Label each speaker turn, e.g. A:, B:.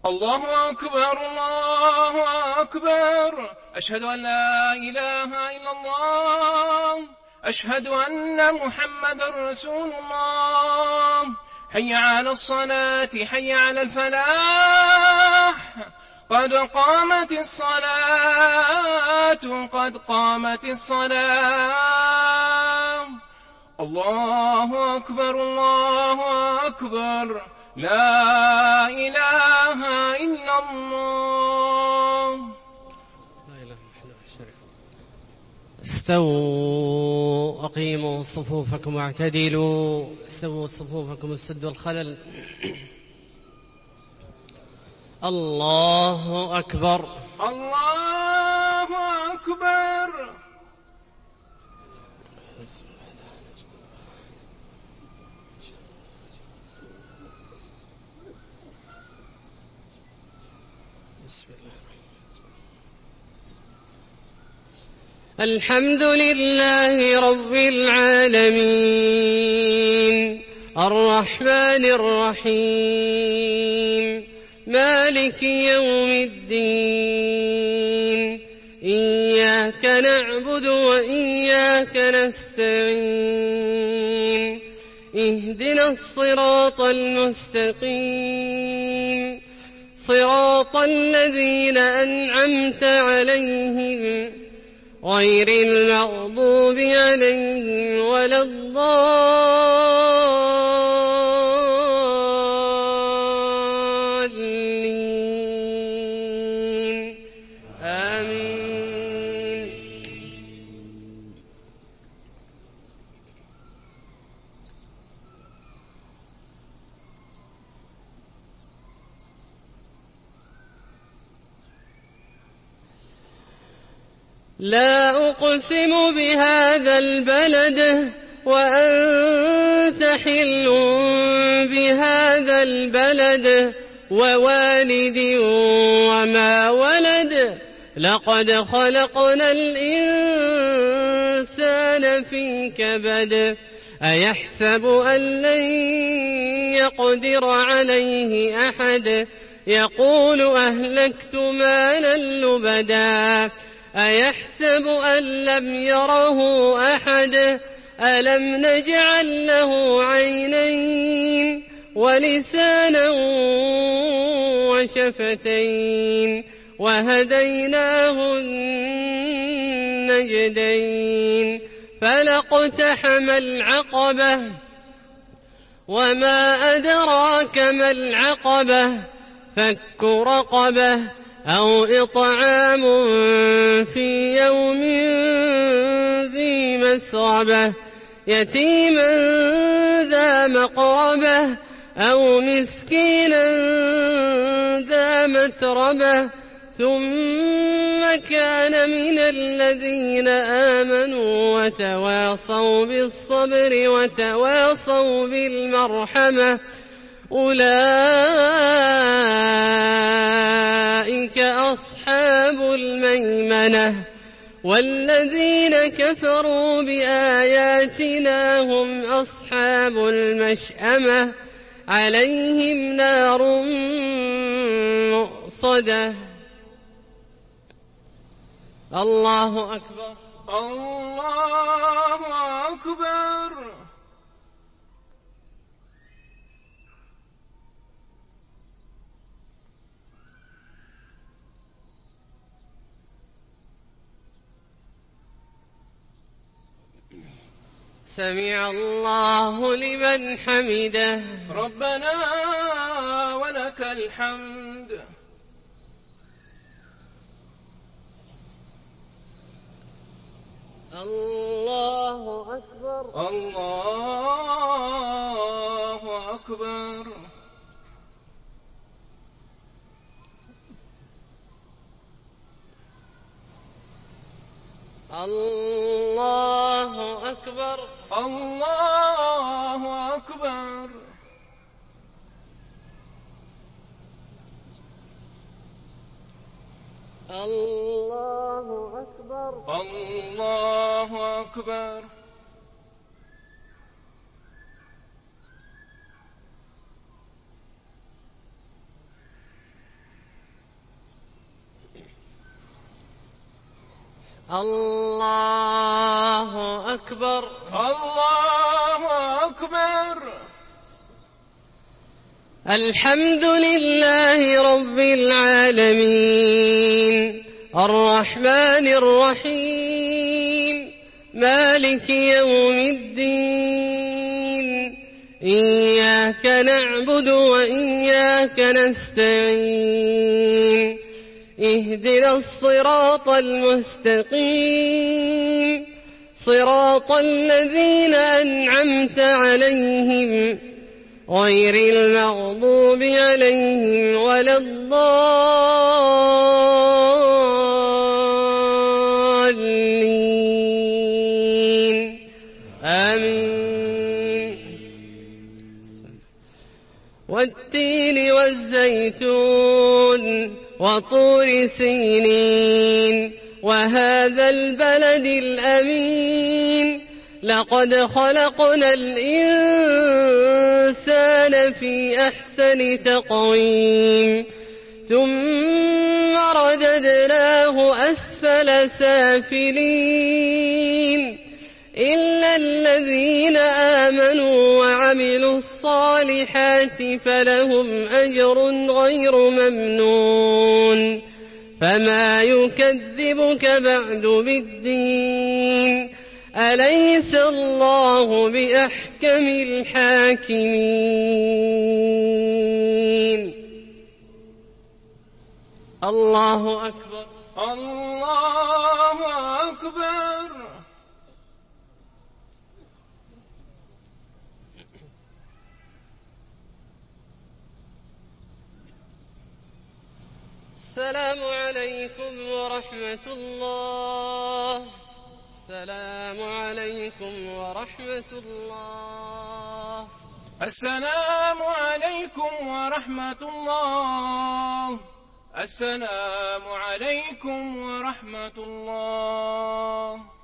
A: الله أكبر الله أكبر. أشهد أن لا إله إلا الله. أشهد أن محمد رسول الله. حي على الصلاة حي على الفلاح. قد قامت الصلاة قد قامت الصلاة. الله أكبر الله أكبر. لا إله إلا الله.
B: لا إله إلا الله. استووا أقيموا صفوفكم واعتدلوا. استووا صفوفكم وسدوا الخلل. الله أكبر
A: الله أكبر.
B: الحمد لله رب العالمين الرحمن الرحيم مالك يوم الدين. إياك نعبد وإياك نستعين. اهدنا الصراط المستقيم صراط الذين أنعمت عليهم غير المغضوب عليهم ولا الضالين. آمين. لا أقسم بهذا البلد وأنت حل بهذا البلد ووالد وما ولد. لقد خلقنا الإنسان في كبد. أيحسب أن لن يقدر عليه أحد. يقول أهلكت مالا لبدا. أيحسب أن لم يره أحد. ألم نجعل له عينين ولسانا وشفتين وهديناه النجدين. فلاقتحم العقبة وما أدراك ما العقبة. فك رقبة أو إطعام في يوم ذي مسغبة يتيما ذا مقربة أو مسكينا ذا متربة ثم كان من الذين آمنوا وتواصوا بالصبر وتواصوا بالمرحمة. أولئك أصحاب الميمنة. والذين كفروا بآياتنا هم أصحاب المشأمة. عليهم نار مؤصدة. الله أكبر
A: الله أكبر.
B: سمع الله لمن حمده.
A: ربنا ولك الحمد.
B: الله أكبر
A: الله أكبر.
B: الله أكبر
A: الله أكبر.
B: الله أكبر
A: الله أكبر.
B: الله أكبر.
A: الله أكبر.
B: الحمد لله رب العالمين الرحمن الرحيم مالك يوم الدين إياك نعبد وإياك نستعين اهدنا الصراط المستقيم صراط الذين أنعمت عليهم غير المغضوب عليهم ولا الضالين آمين. والتين والزيتون وطور سينين وهذا البلد الأمين لقد خلقنا الإنسان في أحسن تقويم ثم رددناه أسفل سافلين إلا الذين آمنوا وعملوا الصالحات فلهم أجر غير ممنون فما يكذبك بعد بالدين أليس الله بأحكم الحاكمين. الله أكبر.
A: الله أكبر.
B: السلام عليكم ورحمة الله. السلام عليكم ورحمة الله.
A: السلام عليكم ورحمة الله. السلام عليكم ورحمة الله.